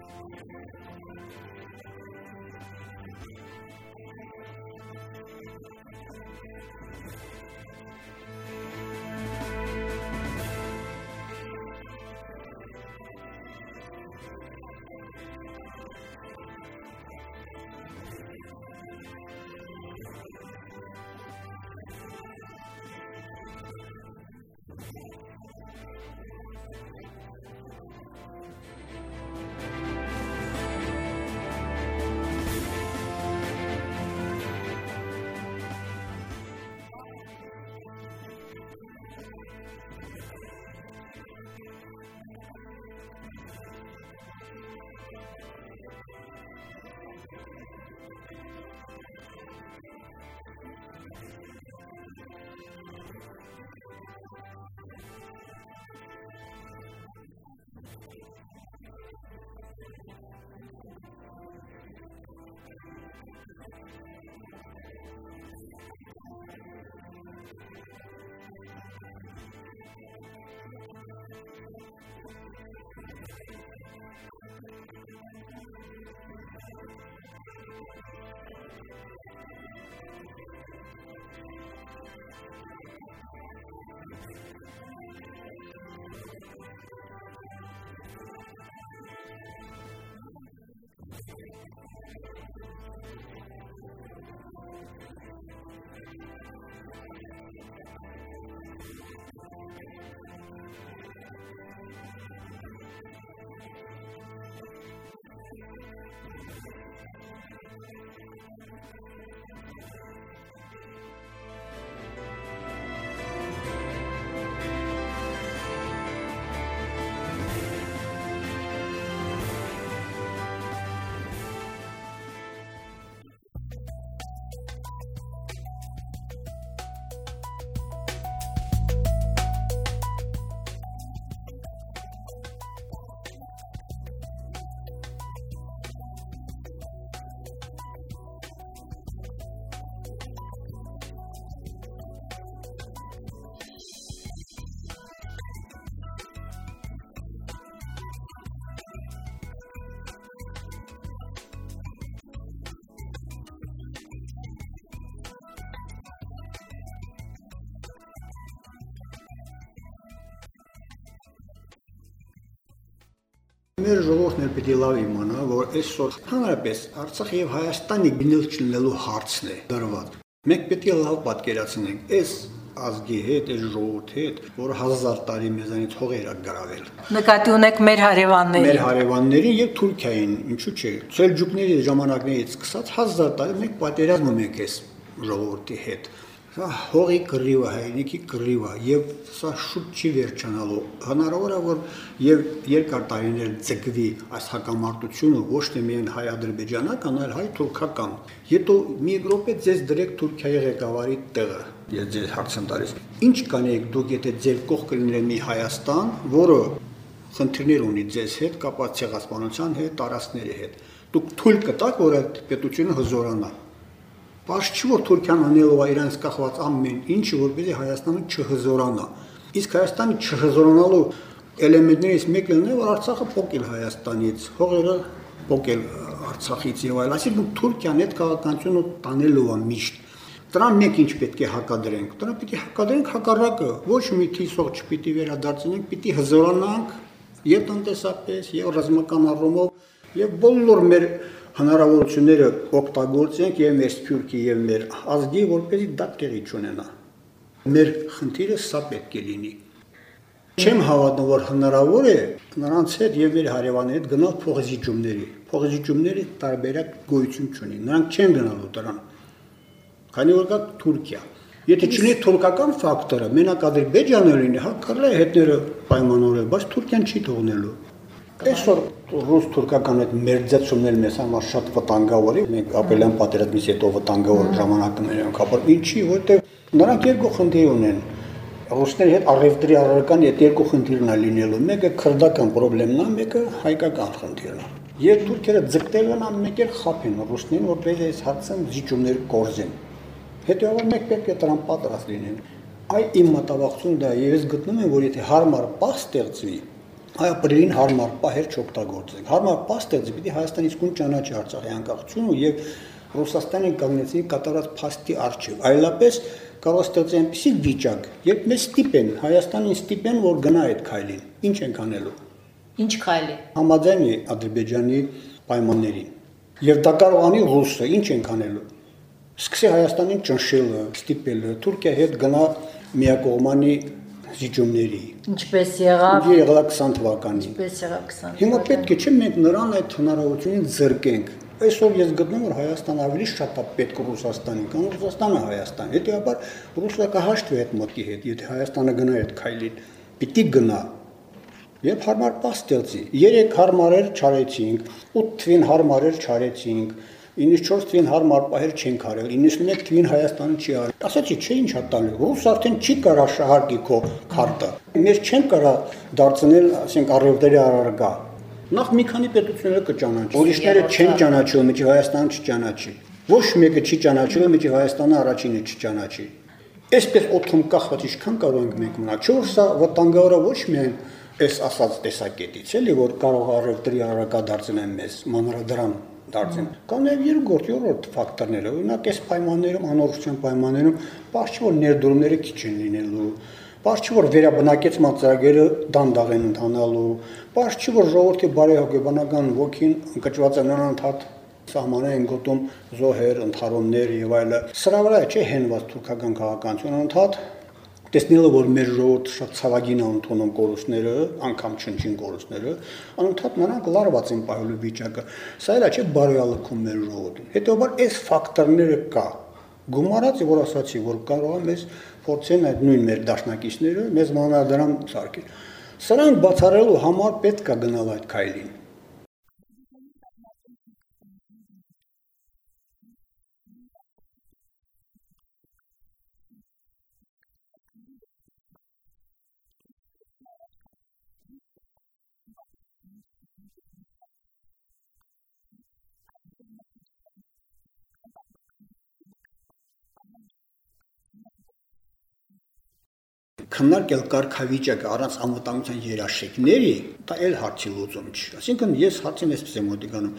Մեր ժողովուրդն էլ պիտի լավ իմանա, որ այսօր հանրապես Արցախի եւ Հայաստանի գնել չլինելու հարցն է դրված։ Մենք պիտի լավ պատկերացնենք այս ազգի հետ, այս ժողովրդի հետ, որ 1000 տարի մեզանից հողեր ա գրավել։ Նկատի ունեք մեր հարևաններին։ Մեր հարևաններին եւ Թուրքիային, ինչու՞ չէ։ Սելջուկների ժամանակներից սկսած 1000 տարի մենք պատերազմ ունենք այս ժողովրդի հետ։ Հողի կռիվը, հայրենիքի կռիվը եւ սա շուտ չի վերջանալու։ Հնարավոր է որ եւ երկար տարիներ ձգվի այս հակամարտությունը ոչ թե միայն հայ-ադրբեջանական, այլ հայ-թուրքական։ Հետո մի րոպե ձեզ դրեք Թուրքիայի ղեկավարի տեղը։ Ես ձեզ հարց եմ տալիս։ Ինչ կանեք դուք, եթե ձեր կողքը լիներ մի Հայաստան, որը խնդիրներ ունի ձեզ հետ կապված ցեղասպանության հետ, տարածքների հետ։ Դուք թույլ կտաք, որ այդ պետությունը հզորանա։ Պարզ չի որ Թուրքիան անելով է իրանց կախված ամեն ինչը, որպեսզի Հայաստանը չհզորանա։ Իսկ Հայաստանը չհզորանալու էլեմենտներից մեկն է, որ Արցախը փոկել Հայաստանից, հողերը փոկել Արցախից եւ այլ, այսինքն Թուրքիան այդ քաղաքականությունը տանելու է միշտ։ Դրան մենք ինչ պետք է հակադրենք։ Դրան պիտի հակադրենք հակառակը, ոչ մի թիսող չպիտի վերադարձնենք, պիտի հզորանանք եւ տնտեսապես, եւ ռազմական առումով, եւ բոլոր մեր հնարավորությունները օգտագործենք եւ մեր սփյուռքի եւ մեր ազգի, որպեսզի դա տեղի չունենա։ Մեր խնդիրը սա պետք է լինի։ Չեմ հավատում, որ հնարավոր է նրանց հետ եւ մեր հարևանների հետ գնալ փողզիջումների։ Փողզիջումների տարբերակ գոյություն չունի։ Նրանք չեն գնալու դրան։ Քանի որ կա Թուրքիա։ Եթե չլինի թուրքական ֆակտորը, մենակ Ադրբեջանը լինի, հա կարելի է հետները պայմանավորել, բայց Թուրքիան չի թողնելու։ Այսօր ռուս-թուրքական այդ մերձեցումներ մեզ համար շատ վտանգավոր է։ Մենք ապրիլյան պատերազմից հետո վտանգավոր ժամանակներ ենք ապրել։ Ինչի, որտեղ նրանք երկու խնդիր ունեն։ Ռուսների հետ առևտրի առարկան այդ երկու խնդիրն է լինելու։ Մեկը քրդական խնդիրն է, մեկը հայկական խնդիրն է։ Երբ թուրքերը ձգտել են ամեն կերպ խափեն ռուսներին, որպես այս հարցը զիջումներ կորզեն։ Հետևաբար մենք պետք է դրան պատրաստ լինենք։ Այ իմ մտավախությունը դա է, եւ ես գտնում եմ, որ եթե հարմար պահ ստեղծվի, Հայապրին հարմար պահեր չօգտագործենք։ Հարմար պահ ստեղծի պիտի Հայաստանից կուն ճանաչի Արցախի անկախությունը եւ Ռուսաստանը կանգնեցի կատարած փաստի արժեվ։ Այլապես կարող ստեղծի այնպիսի վիճակ, երբ մեզ ստիպեն, Հայաստանին ստիպեն, որ գնա այդ քայլին։ Ինչ ենք անելու։ Ինչ քայլի։ Համաձայն է Ադրբեջանի պայմաններին։ Եվ դա կարող անի Ռուսը, ինչ ենք անելու։ Սկսի Հայաստանին ճնշելը, ստիպելը, Թուրքիա հետ գնա միակողմանի զիջումների։ Ինչպես եղավ։ Եղավ 20 թվականին։ Ինչպես եղավ 20։ Հիմա պետք է չէ մենք նրան այդ հնարավորությունից զրկենք։ Այսօր ես գտնում որ Հայաստանը ավելի շատ է պետք Ռուսաստանին, քան Ռուսաստանը Հայաստան։ Հետևաբար Ռուսը կհաշտվի այդ մտքի հետ, եթե Հայաստանը գնա այդ քայլին, պիտի գնա։ Եվ հարմար պահ ստեղծի։ 3 հարմարեր չարեցինք, 8 թվին հարմարեր չարեցինք, 94 թվին հարմար պահեր չենք արել, 91 թվին Հայաստանը չի արել։ Ասացի, չէ ինչ հատալու։ Ռուս արդեն չի կարա շահարկի քո քարտը։ Մեր չեն կարա դարձնել, ասենք, առևտրի առարգա։ Նախ մի քանի պետությունները կճանաչեն։ Ուրիշները չեն ճանաչում, միջի Հայաստանը չճանաչի։ Ոչ մեկը չի ճանաչել, միջի Հայաստանը առաջինը չճանաչի։ Այսպես օդում կախված ինչքան կարող ենք մենք մնալ։ Չէ՞ որ սա վտանգավորը ոչ միայն այս ասած տեսակետից էլի, որ կարող առևտրի առարկա դարձնել մեզ, մանրադրամ դարձին։ Կան նաև երկրորդ, երրորդ ֆակտորները, օրինակ այս պայմաններում, անորոշության պայմաններում, բաց չէ որ ներդրումները քիչ են լինելու, բաց չէ որ վերաբնակեցման ծրագրերը դանդաղ են ընթանալու, բաց չէ որ ժողովրդի բարեհոգեբանական ոգին ընկճված են անընդհատ սահմանային գոտում զոհեր, ընդհարումներ եւ այլը։ Սրա վրա չէ հենված թուրքական քաղաքականությունը ընդհանուր տեսնելով որ մեր ժողովուրդը շատ ցավագին է ընդունում կորուստները, անգամ չնչին կորուստները, անընդհատ նրանք լարված են պահելու վիճակը։ Սա էլ չէ բարոյալքում մեր ժողովրդին։ Հետո այս ֆակտորները կա։ Գումարած որ ասացի, որ կարող է մեզ փորձեն այդ նույն մեր դաշնակիցները մեզ մանրադրամ սարքել։ Սրանք բացառելու համար պետք է գնալ այդ քայլին։ Քննարկել կարգավիճակը առանց անվտանգության երաշխիքների, դա էլ հարցի լուծում չի։ Այսինքն ես հարցին այսպես եմ մոտիկանում,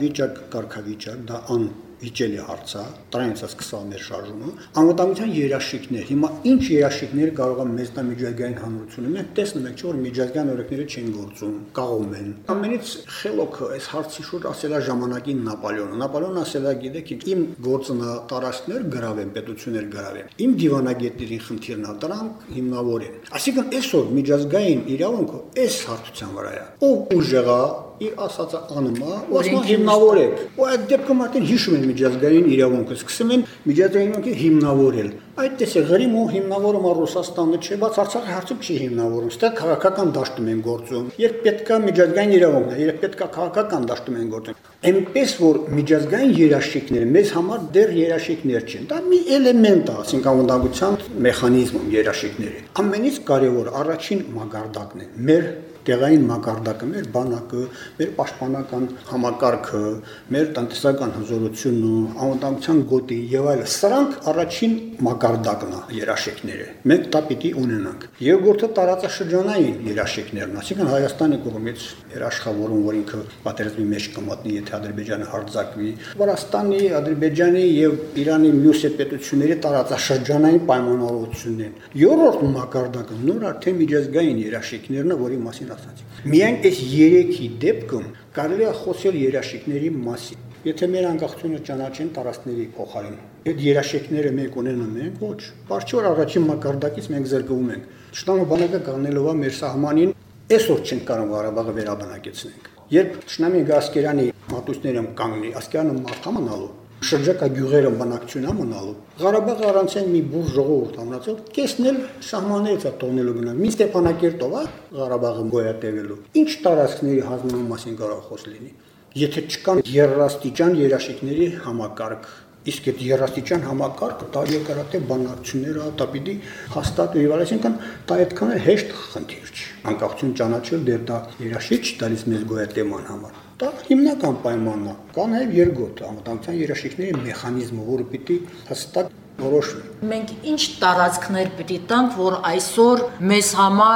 կարգավիճակ, դա անվիճելի հարց է, դրանից է սկսալ մեր շարժումը, անվտանգության երաշխիքներ, հիմա ինչ երաշխիքներ կարող են մեզ տա միջազգային հանրությունը, մենք տեսնում ենք, որ միջազգային օրենքները չեն գործում, կաղում են։ Ամենից խելոքը այս հարցի շուրջ ասել է ժամանակին Նապոլեոնը ասել է, գիտեք, իմ գործնա տարածքներ գրավեն, պետություններ գրավեն։ Իմ դիվանագետներին խնդիրն է, դրանք հիմնավոր են։ Այսինքն այսօր միջազգային իրավունքը այս հարթության վրա է։ Ով ուժեղ է, իր ասածը անում է, ոսմա հիմնավոր է։ Ու այդ դեպքում արդեն հիշում են միջազգային իրավունքը, սկսում են միջազգային իրավունքը հիմնավորել։ Այդ տեսեք գրիմ ու հիմնավորում է Ռուսաստանը չէ, բայց Արցախի հարցում չի հիմնավորում։ Ստեղ քաղաքական դաշտում են գործում։ Երբ պետքա միջազգային իրավունքն է, երբ պետքա քաղաքական դաշտում են գործում։ Այնպես որ միջազգային երաշխիքները մեզ համար դեռ երաշխիքներ չեն։ Դա մի էլեմենտ է, ասենք անվտանգության մեխանիզմում երաշխիքները։ Ամենից կարևոր առաջին մակարդակն է մեր տեղային մակարդակը, մեր բանակը, մեր պաշտպանական համակարգը, մեր տնտեսական հզորությունն ու անվտանգության գոտի եւ այլն, սրանք առաջին մակարդակն է երաշխիքները։ Մենք դա պիտի ունենանք։ Երկրորդը տարածաշրջանային երաշխիքներն, այսինքն Հայաստանի կողմից երաշխավորում, որ ինքը պատերազմի մեջ կմատնի, եթե Ադրբեջանը հարձակվի, Վրաստանի, Ադրբեջանի եւ Իրանի մյուս պետությունների տարածաշրջանային պայմանավորություններն են։ Երրորդ մակարդակը նոր արդեն միջազգային երաշխիքներն է, որի մասին Միայն այս 3-ի դեպքում կարելի է խոսել երաշխիքների մասին։ Եթե մեր անկախությունը ճանաչեն տարածքների փոխարեն, այդ երաշխիքները մենք ունենում ենք, ոչ։ Բայց չէ որ առաջին մակարդակից մենք զրկվում ենք։ Ճշտամը բանակը կանելով է մեր սահմանին, այսօր չենք կարող Ղարաբաղը վերաբնակեցնենք։ Երբ ճշտամի Ասկերանի մատուցները կանգնի, Ասկերանը մարդ մնալու շրջակա գյուղերը բնակչություն մնալու Ղարաբաղը առանց մի բուր ժողովուրդ ամրացել կեսնել սահմաններից է տոնելու գնալ մի Ստեփանակերտով է Ղարաբաղը գոյատևելու ինչ տարածքների հանձնման մասին կարող խոս լինի եթե չկան երրաստիճան երաշխիքների համակարգ իսկ այդ երրաստիճան համակարգը դա երկարատև բանակցությունները դա պիտի հաստատ ու այսինքն դա այդքան հեշտ խնդիր չի անկախություն ճանաչել դեռ դա երաշխիք տալիս մեզ գոյատևման համար դա հիմնական պայմանն է կան նաև երկրորդ անվտանգության երաշխիքների մեխանիզմը որը պիտի հստակ որոշվի մենք ինչ տարածքներ պիտի տանք որ այսօր մեզ համար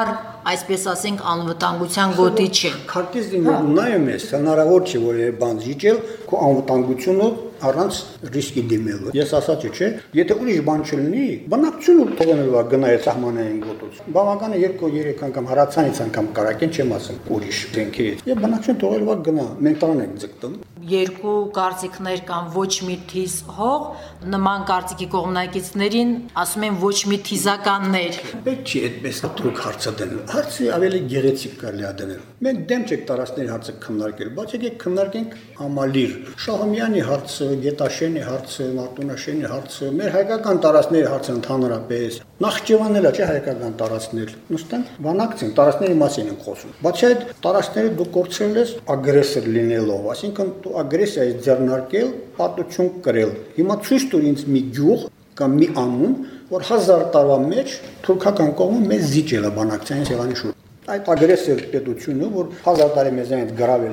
այսպես ասենք, անվտանգության գոտի չեն։ Քարտեզ նայում ես, հնարավոր չէ որ բան զիջել, քո անվտանգությունը առանց ռիսկի դիմելու։ Ես ասացի, չէ, եթե ուրիշ բան չլինի, բնակչությունը թողնելու գնայ սահմանային գոտուց։ Բավական է 2-3 անգամ հարացանից անգամ կարակեն չեմ ասում ուրիշ դենքից։ Եվ բնակչությունը թողելու գնա, մենք տան ենք ձգտում։ Երկու կարծիքներ կան, ոչ մի թիզ հող, նման կարծիքի կողմնակիցներին ասում են ոչ մի թիզականներ։ Պետք չի այդպես դուք հարցը դնել։ Հարցը ավելի գեղեցիկ կարելի է դնել։ Մենք դեմ չենք տարածքների հարցը քննարկել, բայց եկեք քննարկենք համալիր։ Շահումյանի հարցը, Գետաշենի հարցը, Մարտունաշենի հարցը, մեր հայկական տարածքների հարցը ընդհանրապես։ Նախճեվանն էլ չէ հայկական տարածքներ։ Նստեն, բանակցին տարածքների մասին են խոսում։ Բացի այդ, տարածքները դու կորցրել ես ագրեսոր լինելով, այսինքն դու ագրեսիայից ձեռնարկել, պատություն կրել։ Հիմա ցույց տուր ինձ մի գյուղ կամ մի անուն, որ 1000 տարվա մեջ թուրքական կողմը մեզ զիջել է բանակցային սեղանի շուրջ։ Այդ ագրեսոր պետությունը, որ 1000 տարի մեզանից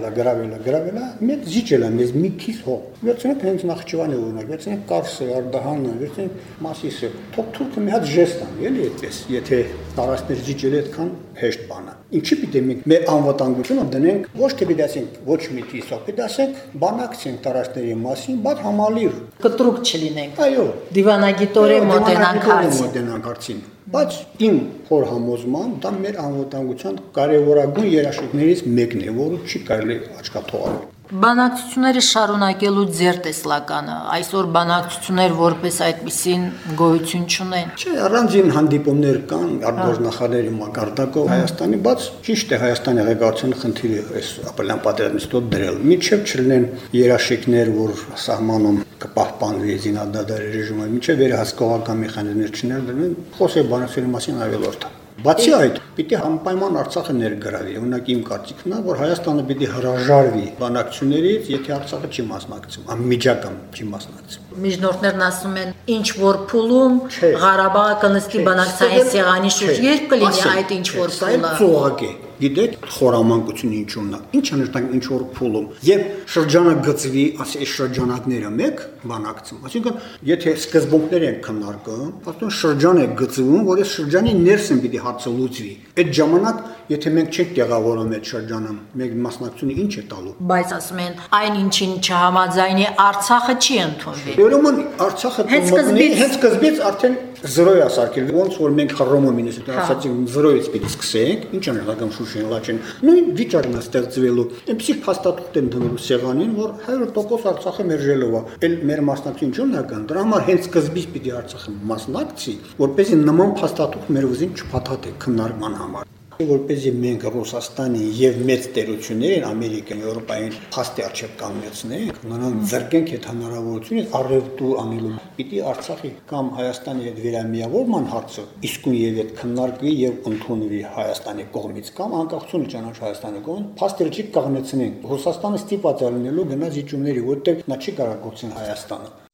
գրավել է, մեծ զիջել է մեզ մի քիչ հող։ Վերցնենք հենց Նախճեվանի օրինակ, վերցնենք Կարսը, Արդահանը, վերցնենք Մասիսը։ Թող թուրքը մի հատ ժեստ անի, էլի այդպես, եթե տարածքներ զիջել այդքան հեշտ բան է։ Ինչի՞ պիտի մենք մեր անվտանգությունը դնենք, ոչ թե պիտի ասենք ոչ մի քիչ, պիտի ասենք բանակցենք տարածքների մասին, բայց համալիր։ Կտրուկ չլինենք։ Այո, Դիվանագիտորեն մոտենանք հարցին։ Բայց իմ խոր համոզմամբ դա մեր անվտանգության կարևորագույն երաշխիքներից մեկն է, որը չի կարելի աչքա թողնել։ Բանակցությունները շարունակելու ձեր տեսլականը, այսօր բանակցություններ որպես այդպիսին գոյություն չունեն։ Չէ, առանձին հանդիպումներ կան արտգործնախարարների մակարդակով Հայաստանի, բայց ճիշտ է Հայաստանի ղեկավարությունը խնդիրը այս ապրիլյան պատերազմից հետո դրել։ Միջև չլինեն երաշխիքներ, որ սահմանում կպահպանվի զինադադարի ռեժիմը, միջև վերահսկողական մեխանիզմներ չներդրվեն, խոսել բանակցությունների մասին ավելորդ։ Բացի այդ, պիտի անպայման Արցախը ներգրավի։ Օրինակ իմ կարծիքն է, որ Հայաստանը պիտի հրաժարվի բանակցություններից, եթե Արցախը չի մասնակցում, անմիջական չի մասնակցում։ Միջնորդներն ասում են, ինչ որ փուլում Ղարաբաղը կնստի բանակցային սեղանի շուրջ, երբ կլինի այդ ինչ որ փուլը։ Ծուղակ է։ Գիտեք, խորամանկությունը ինչումն է։ Ինչ անշտակ ինչ որ փուլում։ Եվ շրջանը գծվի, ասի այս շրջանակները մեկ բանակցում։ Այսինքն, եթե սկզբունքներ են քննարկում, ասում շրջան է գծվում, որ այս շրջանի ներսն պիտի հարցը լուծվի։ Այդ ժամանակ, եթե մենք չենք տեղավորում այդ շրջանը, մենք մասնակցությունը ինչ է տալու։ Բայց ասում են, այն ինչին չհամաձայնի Արցախը չի ընդունվի։ Ուրեմն Արցախը հենց սկզբից արդեն 0 է սարքել, ոնց որ մենք խռոմում ինձ ասացինք 0-ից պիտի սկսենք, ինչ անհրաժեշտ Շուշին լաչեն։ Նույն վիճակն է ստեղծվելու։ Այնպեսի փաստաթուղթ են դնելու սեղանին, որ 100% Արցախը մերժելով է։ Էլ մեր մասնակցությունը կան։ Դրա համար հենց սկզբից պիտի Արցախը մասնակցի, որպեսզի նման փաստաթուղթ մեր ուզին չփաթաթի քննարկման համար։ Որպեսզի մենք Ռուսաստանի եւ մեծ տերություններին Ամերիկան, Եվրոպային փաստի արժեք կանգնեցնենք, նրանք ձեռքենք այդ հնարավորությունից առևտուր անելու։ Պիտի Արցախի կամ Հայաստանի հետ վերամիավորման հարցը իսկույն եւ այդ քննարկվի եւ ընդունվի Հայաստանի կողմից կամ անկախությունը ճանաչ Հայաստանի կողմից, փաստերը չի կանգնեցնենք։ Ռուսաստանը ստիպված է լինելու գնա զիջումների, որտեղ նա չի կարող գործել Հայաստանը։